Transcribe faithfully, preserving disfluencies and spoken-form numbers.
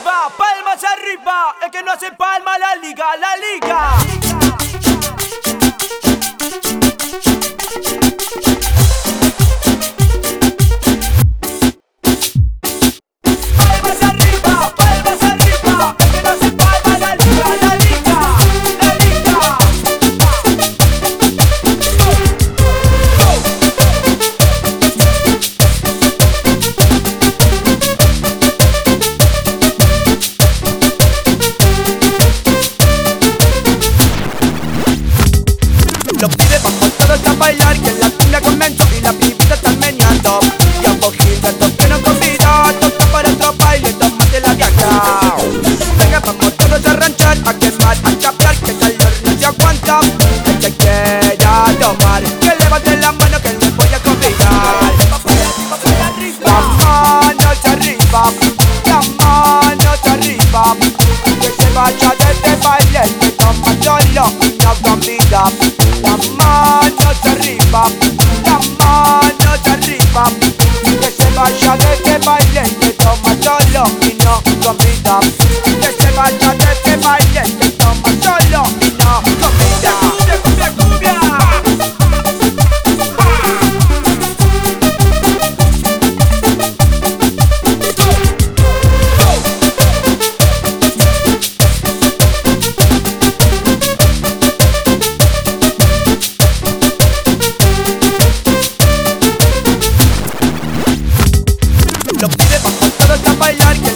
arriba, palmas arriba. El que no hace palma la liga, la liga. Palmas arriba, palmas arriba. El que no hace palma la liga, la liga, la liga. Los pibes vamos todos a bailar, que la cumbia comenzó y la pibita están meneando. Y ambos gigantes quieren comida, toca para otro baile, tómate la viaja. Venga, vamos todos a ranchar, a quemar, a chapear, que el calor no se aguanta. El que quiera tomar, que levante la mano que les voy a convidar. La manos arriba, la manos arriba. Que se vaya de este baile, que toma solo una comida. Las manos arriba, las manos arriba. Que se vaya de este baile, que toma solo y no comida. Que se vaya de este baile, que toma solo y no comida. Cumbia, cumbia, cumbia. Los pibes vamos todos a bailar, que